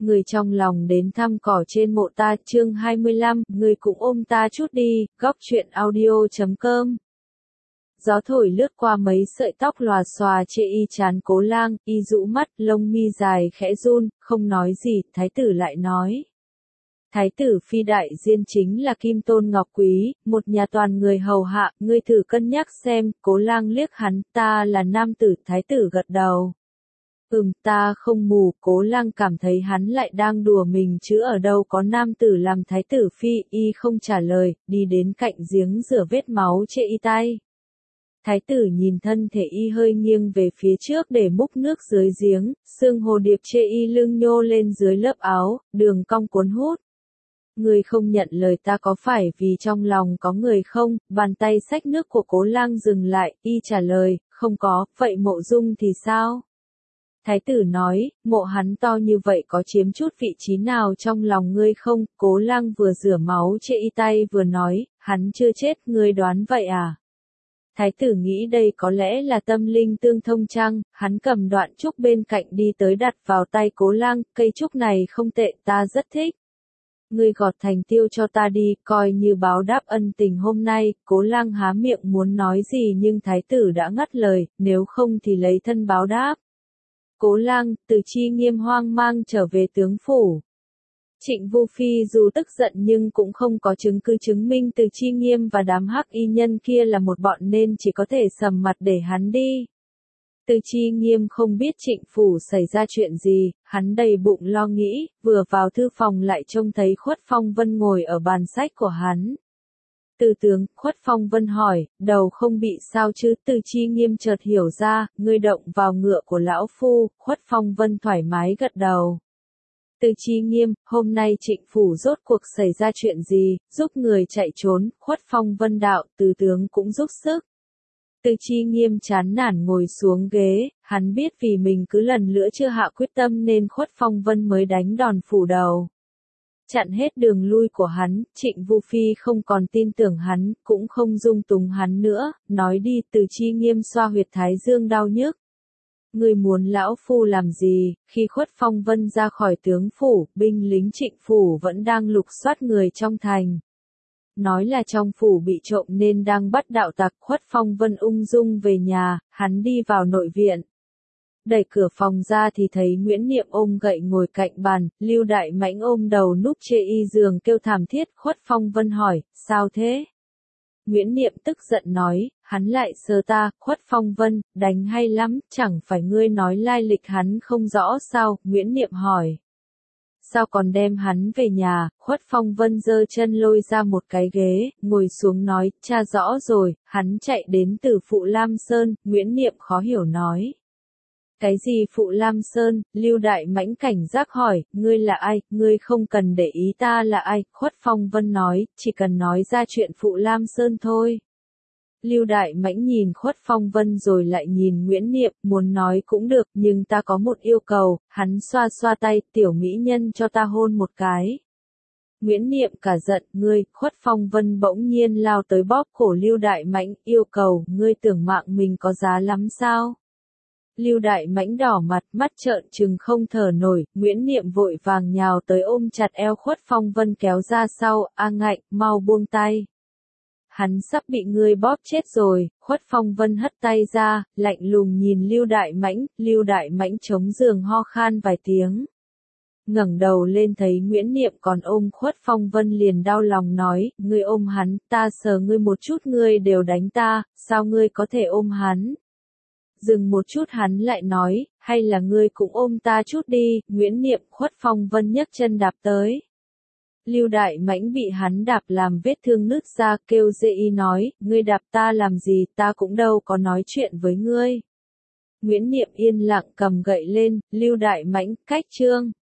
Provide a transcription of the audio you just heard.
Người trong lòng đến thăm cỏ trên mộ ta, chương 25, người cũng ôm ta chút đi, góc truyện audio.com. Gió thổi lướt qua mấy sợi tóc lòa xòa chê y chán Cố Lang, y rũ mắt, lông mi dài khẽ run, không nói gì, thái tử lại nói. Thái tử phi đại diên chính là Kim Tôn Ngọc Quý, một nhà toàn người hầu hạ, ngươi thử cân nhắc xem. Cố Lang liếc hắn, ta là nam tử. Thái tử gật đầu. Ta không mù. Cố Lang cảm thấy hắn lại đang đùa mình chứ ở đâu có nam tử làm thái tử phi. Y không trả lời, đi đến cạnh giếng rửa vết máu chê y tay. Thái tử nhìn thân thể y hơi nghiêng về phía trước để múc nước dưới giếng, xương hồ điệp chê y lưng nhô lên dưới lớp áo, đường cong cuốn hút. Người không nhận lời ta có phải vì trong lòng có người không? Bàn tay xách nước của Cố Lang dừng lại, y trả lời, không có. Vậy Mộ Dung thì sao? Thái tử nói, mộ hắn to như vậy có chiếm chút vị trí nào trong lòng ngươi không? Cố Lang vừa rửa máu chê y tay vừa nói, hắn chưa chết, ngươi đoán vậy à? Thái tử nghĩ đây có lẽ là tâm linh tương thông chăng, hắn cầm đoạn trúc bên cạnh đi tới đặt vào tay Cố Lang, cây trúc này không tệ, ta rất thích. Ngươi gọt thành tiêu cho ta đi, coi như báo đáp ân tình hôm nay. Cố Lang há miệng muốn nói gì nhưng thái tử đã ngắt lời, nếu không thì lấy thân báo đáp. Cố Lang, Từ Chi Nghiêm hoang mang trở về tướng phủ. Trịnh Vu Phi dù tức giận nhưng cũng không có chứng cứ chứng minh Từ Chi Nghiêm và đám hắc y nhân kia là một bọn nên chỉ có thể sầm mặt để hắn đi. Từ Chi Nghiêm không biết Trịnh phủ xảy ra chuyện gì, hắn đầy bụng lo nghĩ, vừa vào thư phòng lại trông thấy Khuất Phong Vân ngồi ở bàn sách của hắn. Từ tướng, Khuất Phong Vân hỏi, đầu không bị sao chứ? Từ Chi Nghiêm chợt hiểu ra, ngươi động vào ngựa của lão phu. Khuất Phong Vân thoải mái gật đầu. Từ Chi Nghiêm, hôm nay Trịnh phủ rốt cuộc xảy ra chuyện gì, giúp người chạy trốn? Khuất Phong Vân đạo, từ tướng cũng giúp sức. Từ Chi Nghiêm chán nản ngồi xuống ghế, hắn biết vì mình cứ lần nữa chưa hạ quyết tâm nên Khuất Phong Vân mới đánh đòn phủ đầu. Chặn hết đường lui của hắn, Trịnh Vu Phi không còn tin tưởng hắn, cũng không dung túng hắn nữa, nói đi. Từ Chi Nghiêm xoa huyệt thái dương đau nhức. Ngươi muốn lão phu làm gì? Khi Khuất Phong Vân ra khỏi tướng phủ, binh lính Trịnh phủ vẫn đang lục soát người trong thành. Nói là trong phủ bị trộm nên đang bắt đạo tặc. Khuất Phong Vân ung dung về nhà, hắn đi vào nội viện. Đẩy cửa phòng ra thì thấy Nguyễn Niệm ôm gậy ngồi cạnh bàn, Lưu Đại Mãnh ôm đầu núp chê y giường kêu thảm thiết. Khuất Phong Vân hỏi, sao thế? Nguyễn Niệm tức giận nói, hắn lại sờ ta. Khuất Phong Vân, đánh hay lắm, chẳng phải ngươi nói lai lịch hắn không rõ sao? Nguyễn Niệm hỏi. Sao còn đem hắn về nhà? Khuất Phong Vân giơ chân lôi ra một cái ghế, ngồi xuống nói, cha rõ rồi, hắn chạy đến từ Phụ Lam Sơn. Nguyễn Niệm khó hiểu nói. Cái gì Phụ Lam Sơn? Lưu Đại Mãnh cảnh giác hỏi, ngươi là ai? Ngươi không cần để ý ta là ai. Khuất Phong Vân nói, chỉ cần nói ra chuyện Phụ Lam Sơn thôi. Lưu Đại Mãnh nhìn Khuất Phong Vân rồi lại nhìn Nguyễn Niệm, muốn nói cũng được, nhưng ta có một yêu cầu. Hắn xoa xoa tay, tiểu mỹ nhân cho ta hôn một cái. Nguyễn Niệm cả giận, ngươi. Khuất Phong Vân bỗng nhiên lao tới bóp cổ Lưu Đại Mãnh, yêu cầu, ngươi tưởng mạng mình có giá lắm sao? Lưu Đại Mãnh đỏ mặt, mắt trợn trừng không thở nổi. Nguyễn Niệm vội vàng nhào tới ôm chặt eo Khuất Phong Vân kéo ra sau, a ngạnh, mau buông tay. Hắn sắp bị ngươi bóp chết rồi. Khuất Phong Vân hất tay ra, lạnh lùng nhìn Lưu Đại Mãnh. Lưu Đại Mãnh chống giường ho khan vài tiếng. Ngẩng đầu lên thấy Nguyễn Niệm còn ôm Khuất Phong Vân liền đau lòng nói, ngươi ôm hắn, ta sờ ngươi một chút ngươi đều đánh ta, sao ngươi có thể ôm hắn? Dừng một chút hắn lại nói, hay là ngươi cũng ôm ta chút đi. Nguyễn Niệm. Khuất Phong Vân nhấc chân đạp tới. Lưu Đại Mãnh bị hắn đạp làm vết thương nứt ra, kêu dễ y nói, ngươi đạp ta làm gì, ta cũng đâu có nói chuyện với ngươi. Nguyễn Niệm yên lặng cầm gậy lên, Lưu Đại Mãnh, cách chương.